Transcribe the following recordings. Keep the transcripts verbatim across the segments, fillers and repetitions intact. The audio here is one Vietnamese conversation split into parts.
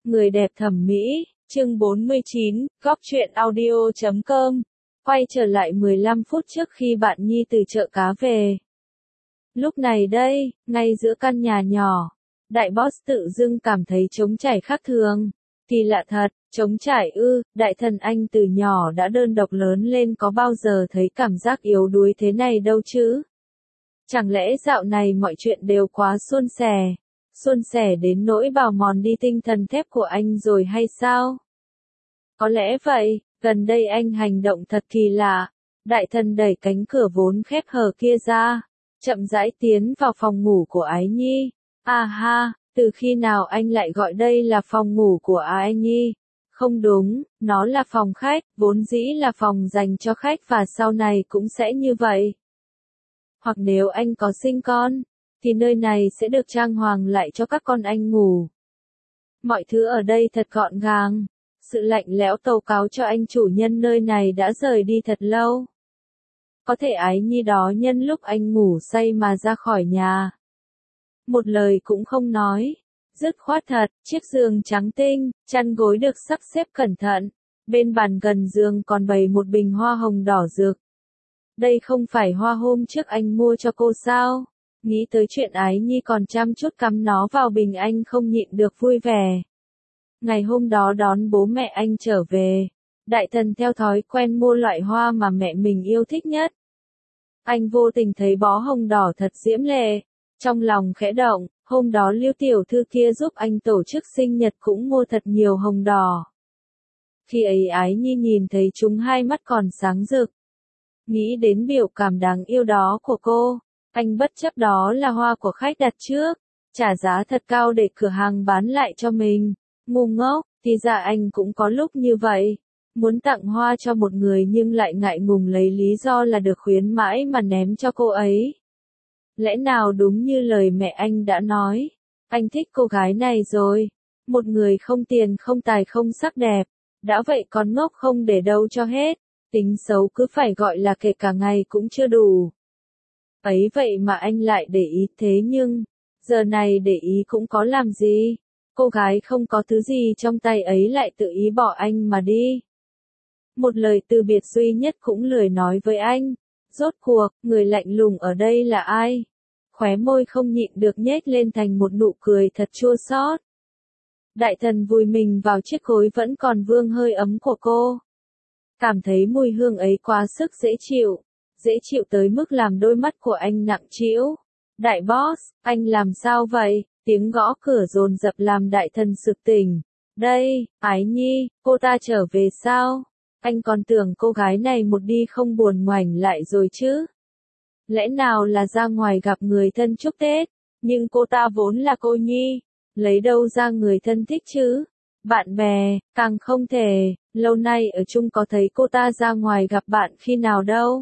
Người đẹp thẩm mỹ, chương bốn mươi chín, góc truyện audio chấm com. Quay trở lại mười lăm phút trước khi bạn Nhi từ chợ cá về. Lúc này đây, ngay giữa căn nhà nhỏ, đại boss tự dưng cảm thấy trống trải khác thường. Kỳ lạ thật, trống trải ư, đại thần anh từ nhỏ đã đơn độc lớn lên có bao giờ thấy cảm giác yếu đuối thế này đâu chứ? Chẳng lẽ dạo này mọi chuyện đều quá suôn sẻ? Suôn sẻ đến nỗi bào mòn đi tinh thần thép của anh rồi hay sao? Có lẽ vậy, gần đây anh hành động thật kỳ lạ. Đại thần đẩy cánh cửa vốn khép hờ kia ra, chậm rãi tiến vào phòng ngủ của Ái Nhi. À ha, từ khi nào anh lại gọi đây là phòng ngủ của Ái Nhi? Không đúng, nó là phòng khách, vốn dĩ là phòng dành cho khách và sau này cũng sẽ như vậy. Hoặc nếu anh có sinh con, thì nơi này sẽ được trang hoàng lại cho các con anh ngủ. Mọi thứ ở đây thật gọn gàng. Sự lạnh lẽo tâu cáu cho anh chủ nhân nơi này đã rời đi thật lâu. Có thể Ái Nhi đó nhân lúc anh ngủ say mà ra khỏi nhà. Một lời cũng không nói. Dứt khoát thật, chiếc giường trắng tinh, chăn gối được sắp xếp cẩn thận. Bên bàn gần giường còn bày một bình hoa hồng đỏ rực. Đây không phải hoa hôm trước anh mua cho cô sao? Nghĩ tới chuyện Ái Nhi còn chăm chút cắm nó vào bình anh không nhịn được vui vẻ. Ngày hôm đó đón bố mẹ anh trở về, đại thần theo thói quen mua loại hoa mà mẹ mình yêu thích nhất. Anh vô tình thấy bó hồng đỏ thật diễm lệ, trong lòng khẽ động, hôm đó Lưu tiểu thư kia giúp anh tổ chức sinh nhật cũng mua thật nhiều hồng đỏ. Khi ấy Ái Nhi nhìn thấy chúng hai mắt còn sáng rực. Nghĩ đến biểu cảm đáng yêu đó của cô, anh bất chấp đó là hoa của khách đặt trước, trả giá thật cao để cửa hàng bán lại cho mình. Ngu ngốc, thì ra anh cũng có lúc như vậy. Muốn tặng hoa cho một người nhưng lại ngại ngùng lấy lý do là được khuyến mãi mà ném cho cô ấy. Lẽ nào đúng như lời mẹ anh đã nói, anh thích cô gái này rồi. Một người không tiền không tài không sắc đẹp, đã vậy còn ngốc không để đâu cho hết. Tính xấu cứ phải gọi là kể cả ngày cũng chưa đủ. Ấy vậy mà anh lại để ý thế nhưng, giờ này để ý cũng có làm gì. Cô gái không có thứ gì trong tay ấy lại tự ý bỏ anh mà đi. Một lời từ biệt duy nhất cũng lười nói với anh. Rốt cuộc, người lạnh lùng ở đây là ai? Khóe môi không nhịn được nhếch lên thành một nụ cười thật chua xót. Đại thần vùi mình vào chiếc gối vẫn còn vương hơi ấm của cô. Cảm thấy mùi hương ấy quá sức dễ chịu. Dễ chịu tới mức làm đôi mắt của anh nặng trĩu. Đại boss, anh làm sao vậy? Tiếng gõ cửa dồn dập làm đại thần sực tỉnh. Đây, Ái Nhi, cô ta trở về sao? Anh còn tưởng cô gái này một đi không buồn ngoảnh lại rồi chứ. Lẽ nào là ra ngoài gặp người thân chúc Tết, nhưng cô ta vốn là cô Nhi, lấy đâu ra người thân thích chứ? Bạn bè, càng không thể, lâu nay ở chung có thấy cô ta ra ngoài gặp bạn khi nào đâu.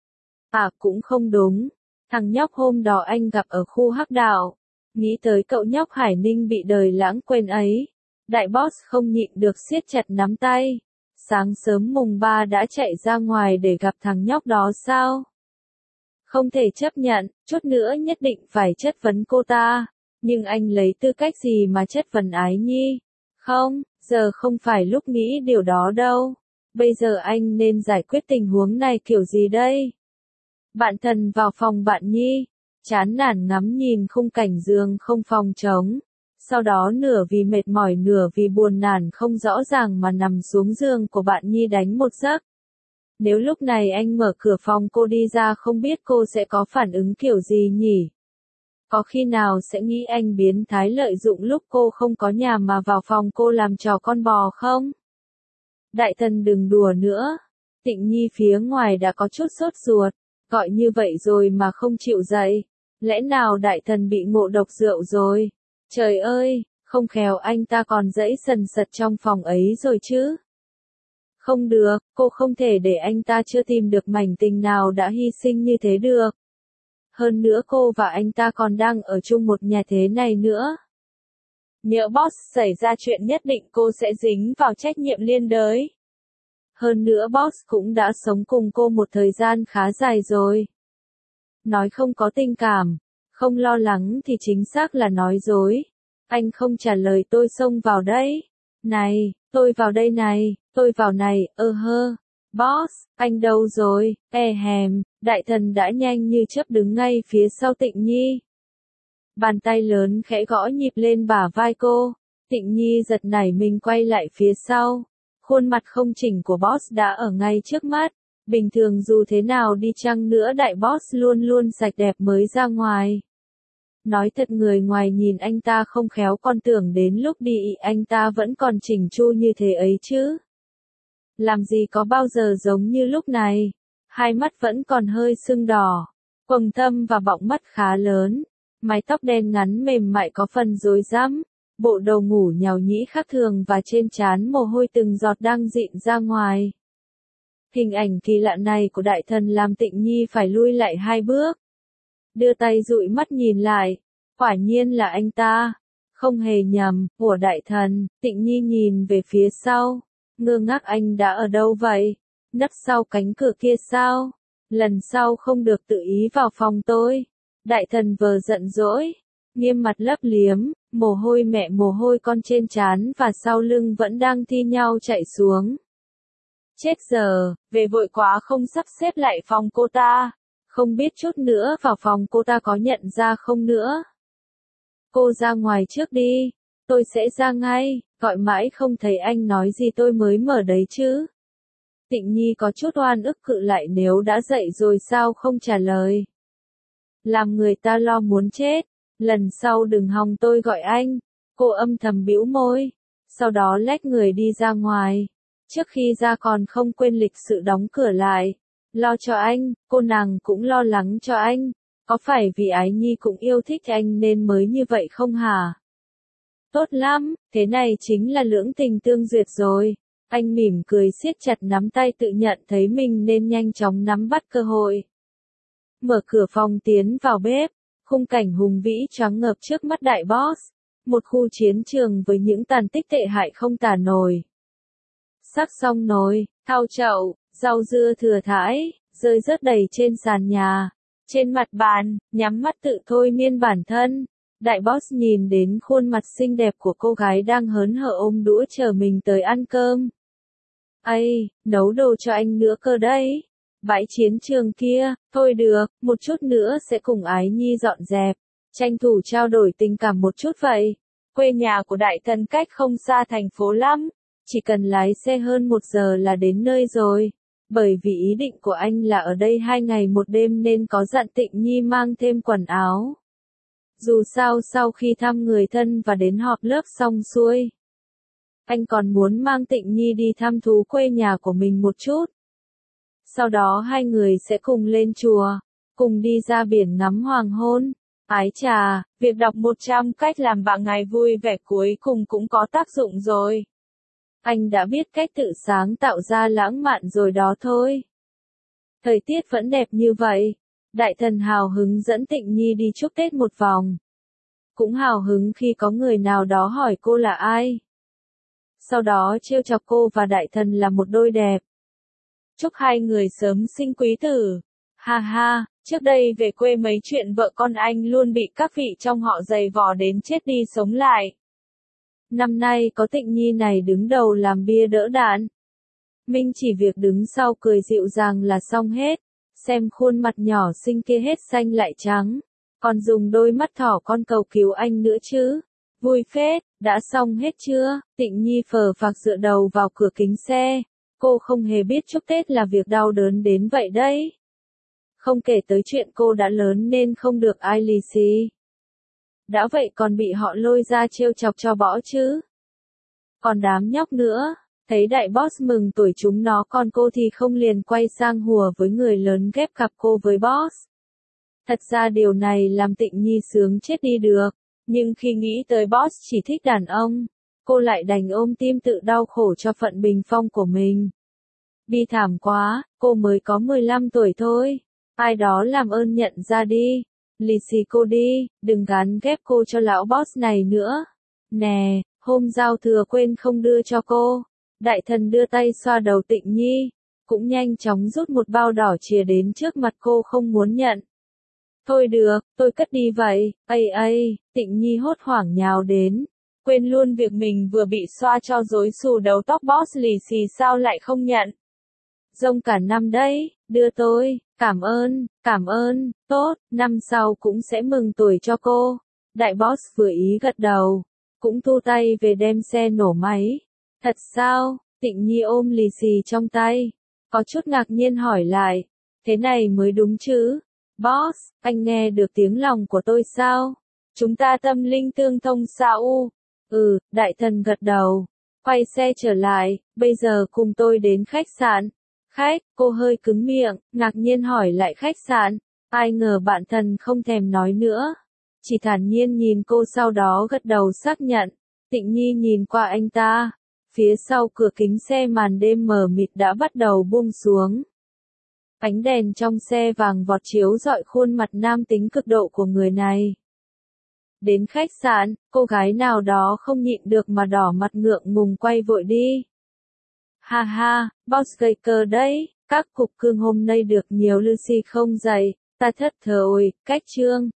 À cũng không đúng, thằng nhóc hôm đó anh gặp ở khu Hắc Đạo. Nghĩ tới cậu nhóc Hải Ninh bị đời lãng quên ấy, đại boss không nhịn được siết chặt nắm tay. Sáng sớm mùng ba đã chạy ra ngoài để gặp thằng nhóc đó sao? Không thể chấp nhận, chút nữa nhất định phải chất vấn cô ta. Nhưng anh lấy tư cách gì mà chất vấn Ái Nhi? Không, giờ không phải lúc nghĩ điều đó đâu. Bây giờ anh nên giải quyết tình huống này kiểu gì đây? Bạn thần vào phòng bạn Nhi. Chán nản ngắm nhìn khung cảnh giường không phòng trống. Sau đó nửa vì mệt mỏi nửa vì buồn nản không rõ ràng mà nằm xuống giường của bạn Nhi đánh một giấc. Nếu lúc này anh mở cửa phòng cô đi ra không biết cô sẽ có phản ứng kiểu gì nhỉ? Có khi nào sẽ nghĩ anh biến thái lợi dụng lúc cô không có nhà mà vào phòng cô làm trò con bò không? Đại thần đừng đùa nữa. Tịnh Nhi phía ngoài đã có chút sốt ruột. Gọi như vậy rồi mà không chịu dậy. Lẽ nào đại thần bị ngộ độc rượu rồi? Trời ơi, không khéo anh ta còn dẫy sần sật trong phòng ấy rồi chứ? Không được, cô không thể để anh ta chưa tìm được mảnh tình nào đã hy sinh như thế được. Hơn nữa cô và anh ta còn đang ở chung một nhà thế này nữa. Nhỡ boss xảy ra chuyện nhất định cô sẽ dính vào trách nhiệm liên đới. Hơn nữa boss cũng đã sống cùng cô một thời gian khá dài rồi. Nói không có tình cảm, không lo lắng thì chính xác là nói dối. Anh không trả lời tôi xông vào đấy. Này, tôi vào đây này, tôi vào này, ơ hơ. Boss, anh đâu rồi, e hèm, đại thần đã nhanh như chớp đứng ngay phía sau Tịnh Nhi. Bàn tay lớn khẽ gõ nhịp lên bả vai cô. Tịnh Nhi giật nảy mình quay lại phía sau. Khuôn mặt không chỉnh của boss đã ở ngay trước mắt. Bình thường dù thế nào đi chăng nữa đại boss luôn luôn sạch đẹp mới ra ngoài. Nói thật người ngoài nhìn anh ta không khéo còn tưởng đến lúc đi anh ta vẫn còn chỉnh chu như thế ấy chứ. Làm gì có bao giờ giống như lúc này. Hai mắt vẫn còn hơi sưng đỏ. Quầng thâm và bọng mắt khá lớn. Mái tóc đen ngắn mềm mại có phần rối rắm. Bộ đầu ngủ nhàu nhĩ khác thường và trên trán mồ hôi từng giọt đang dịn ra ngoài. Hình ảnh kỳ lạ này của đại thần làm Tịnh Nhi phải lui lại hai bước. Đưa tay dụi mắt nhìn lại. Quả nhiên là anh ta. Không hề nhầm, của đại thần. Tịnh Nhi nhìn về phía sau. Ngơ ngác anh đã ở đâu vậy? Nấp sau cánh cửa kia sao? Lần sau không được tự ý vào phòng tôi. Đại thần vờ giận dỗi. Nghiêm mặt lấp liếm. Mồ hôi mẹ mồ hôi con trên trán và sau lưng vẫn đang thi nhau chạy xuống. Chết giờ, về vội quá không sắp xếp lại phòng cô ta. Không biết chút nữa vào phòng cô ta có nhận ra không nữa. Cô ra ngoài trước đi. Tôi sẽ ra ngay, gọi mãi không thấy anh nói gì tôi mới mở đấy chứ. Tịnh Nhi có chút oan ức cự lại nếu đã dậy rồi sao không trả lời. Làm người ta lo muốn chết. Lần sau đừng hòng tôi gọi anh. Cô âm thầm bĩu môi. Sau đó lách người đi ra ngoài. Trước khi ra còn không quên lịch sự đóng cửa lại. Lo cho anh, cô nàng cũng lo lắng cho anh. Có phải vì Ái Nhi cũng yêu thích anh nên mới như vậy không hả? Tốt lắm, thế này chính là lưỡng tình tương duyệt rồi. Anh mỉm cười siết chặt nắm tay tự nhận thấy mình nên nhanh chóng nắm bắt cơ hội. Mở cửa phòng tiến vào bếp. Khung cảnh hùng vĩ choáng ngợp trước mắt đại boss. Một khu chiến trường với những tàn tích tệ hại không tả nổi. Sắp xong nồi, thau chậu, rau dưa thừa thãi, rơi rớt đầy trên sàn nhà. Trên mặt bàn, nhắm mắt tự thôi miên bản thân. Đại boss nhìn đến khuôn mặt xinh đẹp của cô gái đang hớn hở ôm đũa chờ mình tới ăn cơm. Ây, nấu đồ cho anh nữa cơ đấy. Bãi chiến trường kia, thôi được, một chút nữa sẽ cùng Ái Nhi dọn dẹp. Tranh thủ trao đổi tình cảm một chút vậy. Quê nhà của đại thần cách không xa thành phố lắm. Chỉ cần lái xe hơn một giờ là đến nơi rồi. Bởi vì ý định của anh là ở đây hai ngày một đêm nên có dặn Tịnh Nhi mang thêm quần áo. Dù sao sau khi thăm người thân và đến họp lớp xong xuôi. Anh còn muốn mang Tịnh Nhi đi thăm thú quê nhà của mình một chút. Sau đó hai người sẽ cùng lên chùa, cùng đi ra biển ngắm hoàng hôn. Ái chà, việc đọc một trăm cách làm bạn ngày vui vẻ cuối cùng cũng có tác dụng rồi. Anh đã biết cách tự sáng tạo ra lãng mạn rồi đó thôi. Thời tiết vẫn đẹp như vậy. Đại thần hào hứng dẫn Tịnh Nhi đi chúc Tết một vòng. Cũng hào hứng khi có người nào đó hỏi cô là ai. Sau đó trêu chọc cô và đại thần là một đôi đẹp. Chúc hai người sớm sinh quý tử. Ha ha, trước đây về quê mấy chuyện vợ con anh luôn bị các vị trong họ giày vò đến chết đi sống lại. Năm nay có Tịnh Nhi này đứng đầu làm bia đỡ đạn. Minh chỉ việc đứng sau cười dịu dàng là xong hết. Xem khuôn mặt nhỏ xinh kia hết xanh lại trắng. Còn dùng đôi mắt thỏ con cầu cứu anh nữa chứ. Vui phết, đã xong hết chưa? Tịnh Nhi phờ phạc dựa đầu vào cửa kính xe. Cô không hề biết chúc Tết là việc đau đớn đến vậy đấy. Không kể tới chuyện cô đã lớn nên không được ai lì xì. Đã vậy còn bị họ lôi ra trêu chọc cho bỏ chứ. Còn đám nhóc nữa, thấy đại boss mừng tuổi chúng nó còn cô thì không liền quay sang hùa với người lớn ghép cặp cô với boss. Thật ra điều này làm Tịnh Nhi sướng chết đi được, nhưng khi nghĩ tới boss chỉ thích đàn ông, cô lại đành ôm tim tự đau khổ cho phận bình phong của mình. Bi thảm quá, cô mới có mười lăm tuổi thôi, ai đó làm ơn nhận ra đi, lì xì cô đi, đừng gán ghép cô cho lão boss này nữa. Nè, hôm giao thừa quên không đưa cho cô. Đại thần đưa tay xoa đầu Tịnh Nhi, cũng nhanh chóng rút một bao đỏ chìa đến trước mặt cô không muốn nhận. Thôi được, tôi cất đi vậy. Ây ây, Tịnh Nhi hốt hoảng nhào đến. Quên luôn việc mình vừa bị xoa cho rối xù đầu tóc boss lì xì sao lại không nhận. Rông cả năm đấy, đưa tôi, cảm ơn, cảm ơn, tốt, năm sau cũng sẽ mừng tuổi cho cô. Đại boss vừa ý gật đầu, cũng thu tay về đem xe nổ máy. Thật sao? Tịnh Nhi ôm lì xì trong tay, có chút ngạc nhiên hỏi lại, thế này mới đúng chứ? Boss, anh nghe được tiếng lòng của tôi sao? Chúng ta tâm linh tương thông sao? Ừ, đại thần gật đầu, quay xe trở lại, bây giờ cùng tôi đến khách sạn. Khách, cô hơi cứng miệng, ngạc nhiên hỏi lại khách sạn, ai ngờ bạn thần không thèm nói nữa. Chỉ thản nhiên nhìn cô sau đó gật đầu xác nhận. Tịnh Nhi nhìn qua anh ta. Phía sau cửa kính xe màn đêm mờ mịt đã bắt đầu buông xuống. Ánh đèn trong xe vàng vọt chiếu rọi khuôn mặt nam tính cực độ của người này. Đến khách sạn, cô gái nào đó không nhịn được mà đỏ mặt ngượng ngùng quay vội đi. Ha ha, boss gây cờ đấy, các cục cưng hôm nay được nhiều Lucy không dậy, ta thất thờ ôi, cách trương.